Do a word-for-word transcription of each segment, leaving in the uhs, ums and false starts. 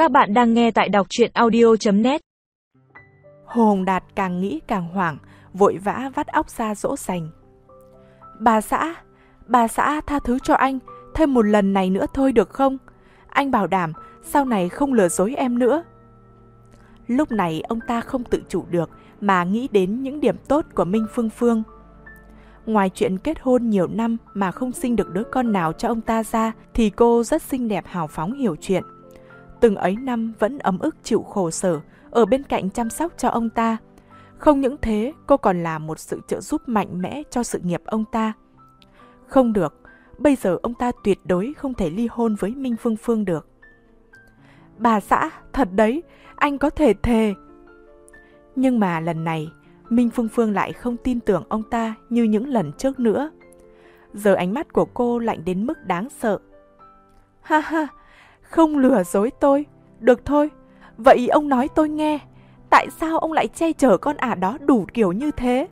Các bạn đang nghe tại đọc truyện audio chấm net. Hồ Hồng Đạt càng nghĩ càng hoảng, vội vã vắt óc ra dỗ dành. Bà xã, bà xã tha thứ cho anh, thêm một lần này nữa thôi được không? Anh bảo đảm sau này không lừa dối em nữa. Lúc này ông ta không tự chủ được mà nghĩ đến những điểm tốt của Minh Phương Phương. Ngoài chuyện kết hôn nhiều năm mà không sinh được đứa con nào cho ông ta ra, thì cô rất xinh đẹp hào phóng hiểu chuyện. Từng ấy năm vẫn ấm ức chịu khổ sở, ở bên cạnh chăm sóc cho ông ta. Không những thế, cô còn là một sự trợ giúp mạnh mẽ cho sự nghiệp ông ta. Không được, bây giờ ông ta tuyệt đối không thể ly hôn với Minh Phương Phương được. Bà xã, thật đấy, anh có thể thề. Nhưng mà lần này, Minh Phương Phương lại không tin tưởng ông ta như những lần trước nữa. Giờ ánh mắt của cô lạnh đến mức đáng sợ. Ha ha, không lừa dối tôi. Được thôi, vậy ông nói tôi nghe, tại sao ông lại che chở con ả đó đủ kiểu như thế?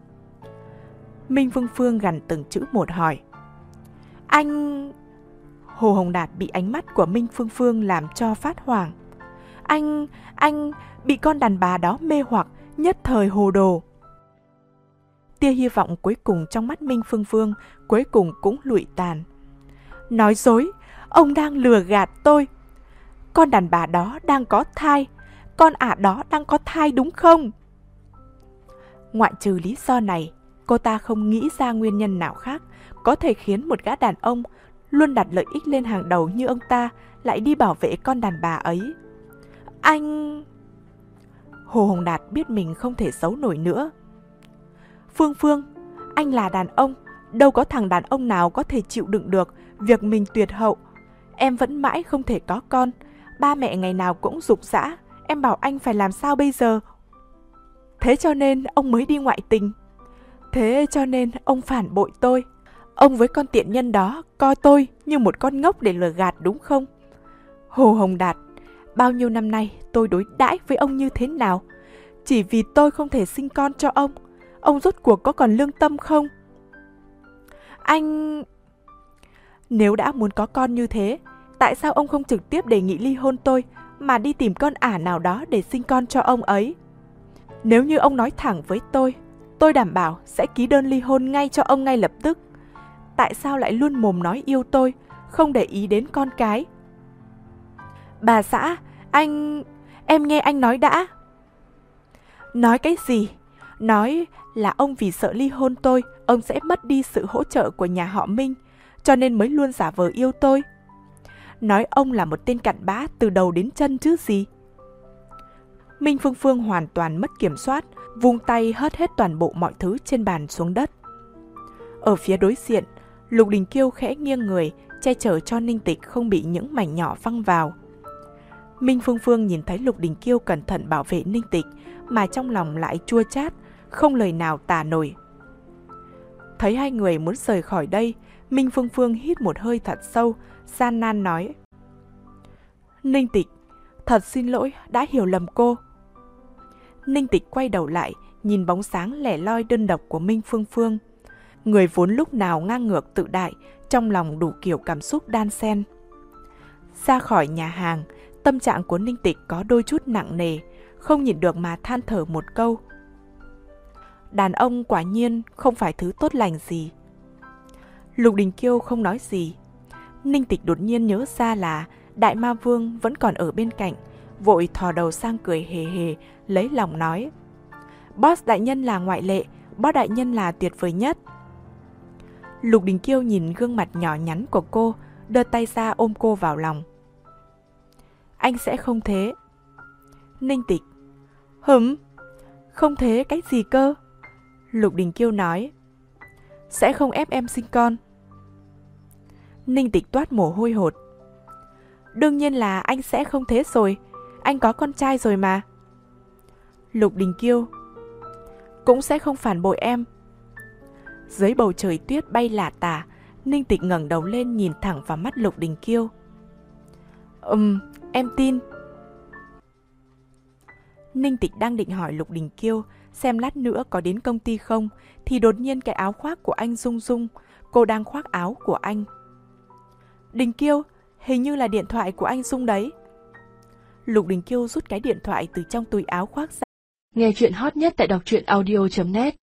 Minh Phương Phương gằn từng chữ một hỏi. Anh... Hồ Hồng Đạt bị ánh mắt của Minh Phương Phương làm cho phát hoảng. Anh... anh bị con đàn bà đó mê hoặc, nhất thời hồ đồ. Tia hy vọng cuối cùng trong mắt Minh Phương Phương cuối cùng cũng lụi tàn. Nói dối, ông đang lừa gạt tôi. Con đàn bà đó đang có thai, con ả đó đang có thai đúng không? Ngoại trừ lý do này, cô ta không nghĩ ra nguyên nhân nào khác có thể khiến một gã đàn ông luôn đặt lợi ích lên hàng đầu như ông ta lại đi bảo vệ con đàn bà ấy. Anh... Hồ Hồng Đạt biết mình không thể giấu nổi nữa. Phương Phương, anh là đàn ông, đâu có thằng đàn ông nào có thể chịu đựng được việc mình tuyệt hậu. Em vẫn mãi không thể có con, ba mẹ ngày nào cũng giục giã, em bảo anh phải làm sao bây giờ? Thế cho nên ông mới đi ngoại tình. Thế cho nên ông phản bội tôi. Ông với con tiện nhân đó coi tôi như một con ngốc để lừa gạt đúng không? Hồ Hồng Đạt, bao nhiêu năm nay tôi đối đãi với ông như thế nào? Chỉ vì tôi không thể sinh con cho ông, ông rốt cuộc có còn lương tâm không? Anh... Nếu đã muốn có con như thế, tại sao ông không trực tiếp đề nghị ly hôn tôi mà đi tìm con ả nào đó để sinh con cho ông ấy? Nếu như ông nói thẳng với tôi, tôi đảm bảo sẽ ký đơn ly hôn ngay cho ông ngay lập tức. Tại sao lại luôn mồm nói yêu tôi, không để ý đến con cái? Bà xã, anh... Em nghe anh nói đã. Nói cái gì? Nói là ông vì sợ ly hôn tôi, ông sẽ mất đi sự hỗ trợ của nhà họ Minh, cho nên mới luôn giả vờ yêu tôi. Nói ông là một tên cặn bã từ đầu đến chân chứ gì. Minh Phương Phương hoàn toàn mất kiểm soát, vung tay hất hết toàn bộ mọi thứ trên bàn xuống đất. Ở phía đối diện, Lục Đình Kiêu khẽ nghiêng người, che chở cho Ninh Tịch không bị những mảnh nhỏ văng vào. Minh Phương Phương nhìn thấy Lục Đình Kiêu cẩn thận bảo vệ Ninh Tịch, mà trong lòng lại chua chát, không lời nào tả nổi. Thấy hai người muốn rời khỏi đây, Minh Phương Phương hít một hơi thật sâu, gian nan nói. Ninh Tịch, thật xin lỗi đã hiểu lầm cô. Ninh Tịch quay đầu lại, nhìn bóng sáng lẻ loi đơn độc của Minh Phương Phương. Người vốn lúc nào ngang ngược tự đại, trong lòng đủ kiểu cảm xúc đan xen. Ra khỏi nhà hàng, tâm trạng của Ninh Tịch có đôi chút nặng nề, không nhịn được mà than thở một câu. Đàn ông quả nhiên không phải thứ tốt lành gì. Lục Đình Kiêu không nói gì. Ninh Tịch đột nhiên nhớ ra là Đại Ma Vương vẫn còn ở bên cạnh, vội thò đầu sang cười hề hề, lấy lòng nói. Boss đại nhân là ngoại lệ, boss đại nhân là tuyệt vời nhất. Lục Đình Kiêu nhìn gương mặt nhỏ nhắn của cô, đưa tay ra ôm cô vào lòng. Anh sẽ không thế. Ninh Tịch. Hửm? Không thế cái gì cơ? Lục Đình Kiêu nói. Sẽ không ép em sinh con. Ninh Tịch toát mồ hôi hột. Đương nhiên là anh sẽ không thế rồi, anh có con trai rồi mà. Lục Đình Kiêu. Cũng sẽ không phản bội em. Dưới bầu trời tuyết bay lả tả, Ninh Tịch ngẩng đầu lên nhìn thẳng vào mắt Lục Đình Kiêu. Ừm, em tin. Ninh Tịch đang định hỏi Lục Đình Kiêu xem lát nữa có đến công ty không, thì đột nhiên cái áo khoác của anh rung rung, cô đang khoác áo của anh. Đình Kiêu, hình như là điện thoại của anh rung đấy. Lục Đình Kiêu rút cái điện thoại từ trong túi áo khoác ra. Nghe chuyện hot nhất tại đọc truyện audio chấm net